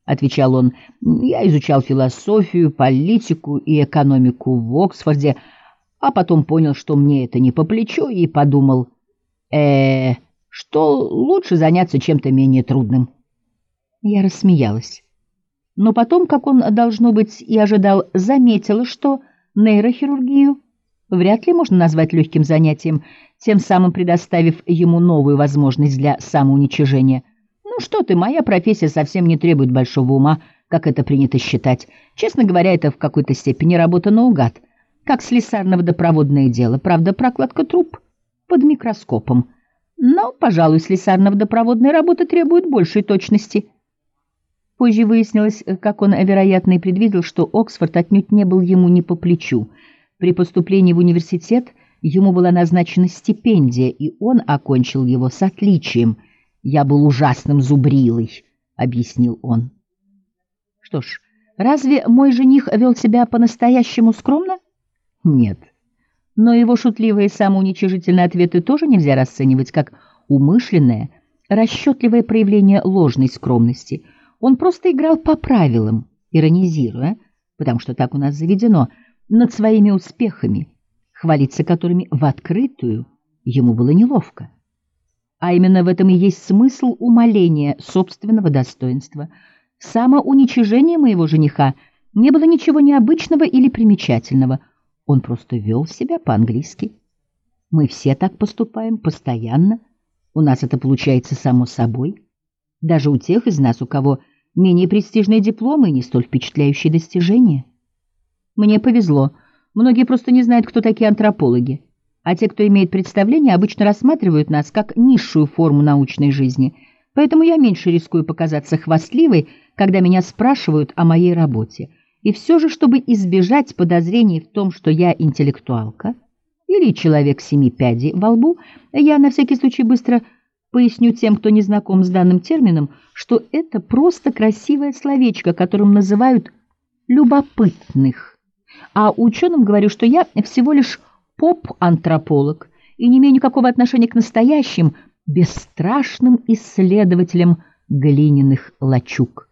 отвечал он. «Я изучал философию, политику и экономику в Оксфорде, а потом понял, что мне это не по плечу, и подумал, что лучше заняться чем-то менее трудным». Я рассмеялась. Но потом, как он, должно быть, и ожидал, заметила, что нейрохирургию вряд ли можно назвать легким занятием, тем самым предоставив ему новую возможность для самоуничижения. «Ну что ты, моя профессия совсем не требует большого ума, как это принято считать. Честно говоря, это в какой-то степени работа наугад, как слесарно-водопроводное дело. Правда, прокладка труб под микроскопом. Но, пожалуй, слесарно-водопроводная работа требует большей точности». Позже выяснилось, как он, вероятно, и предвидел, что Оксфорд отнюдь не был ему не по плечу. При поступлении в университет ему была назначена стипендия, и он окончил его с отличием. «Я был ужасным зубрилой», — объяснил он. Что ж, разве мой жених вел себя по-настоящему скромно? Нет. Но его шутливые и самоуничижительные ответы тоже нельзя расценивать как умышленное, расчетливое проявление ложной скромности. Он просто играл по правилам, иронизируя, потому что так у нас заведено, над своими успехами, хвалиться которыми в открытую ему было неловко. А именно в этом и есть смысл умаления собственного достоинства. Самоуничижение моего жениха не было ничего необычного или примечательного. Он просто вел себя по-английски. Мы все так поступаем постоянно. У нас это получается само собой. Даже у тех из нас, у кого менее престижные дипломы и не столь впечатляющие достижения. Мне повезло. Многие просто не знают, кто такие антропологи. А те, кто имеет представление, обычно рассматривают нас как низшую форму научной жизни. Поэтому я меньше рискую показаться хвастливой, когда меня спрашивают о моей работе. И все же, чтобы избежать подозрений в том, что я интеллектуалка или человек семи пядей во лбу, я на всякий случай быстро поясню тем, кто не знаком с данным термином, что это просто красивое словечко, которым называют «любопытных». А ученым говорю, что я всего лишь поп-антрополог и не имею никакого отношения к настоящим, бесстрашным исследователям глиняных лачуг.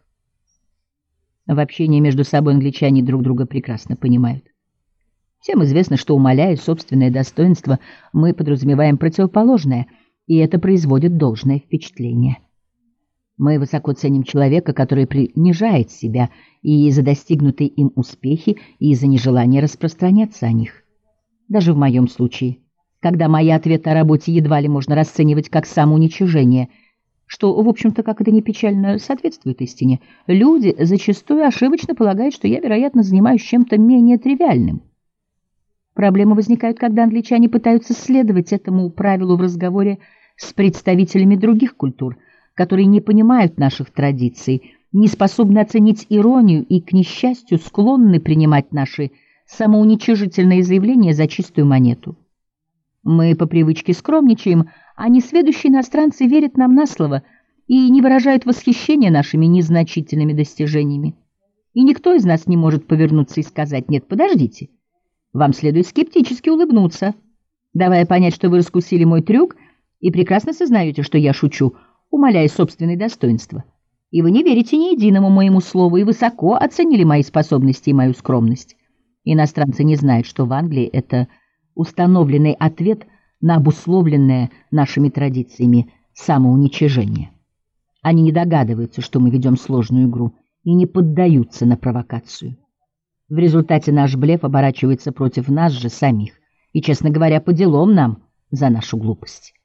В общении между собой англичане друг друга прекрасно понимают. Всем известно, что, умаляя собственное достоинство, мы подразумеваем противоположное, и это производит должное впечатление. Мы высоко ценим человека, который принижает себя и за достигнутые им успехи, и за нежелание распространяться о них. Даже в моем случае, когда мои ответы о работе едва ли можно расценивать как самоуничижение, что, в общем-то, как это ни печально, соответствует истине, люди зачастую ошибочно полагают, что я, вероятно, занимаюсь чем-то менее тривиальным. Проблемы возникают, когда англичане пытаются следовать этому правилу в разговоре с представителями других культур, которые не понимают наших традиций, не способны оценить иронию и, к несчастью, склонны принимать наши самоуничижительные заявления за чистую монету. Мы по привычке скромничаем, а несведущие иностранцы верят нам на слово и не выражают восхищения нашими незначительными достижениями. И никто из нас не может повернуться и сказать: «Нет, подождите». Вам следует скептически улыбнуться, давая понять, что вы раскусили мой трюк и прекрасно сознаете, что я шучу, умаляя собственные достоинства. И вы не верите ни единому моему слову и высоко оценили мои способности и мою скромность. Иностранцы не знают, что в Англии это установленный ответ на обусловленное нашими традициями самоуничижение. Они не догадываются, что мы ведем сложную игру, и не поддаются на провокацию. В результате наш блеф оборачивается против нас же самих, и, честно говоря, по делам нам за нашу глупость.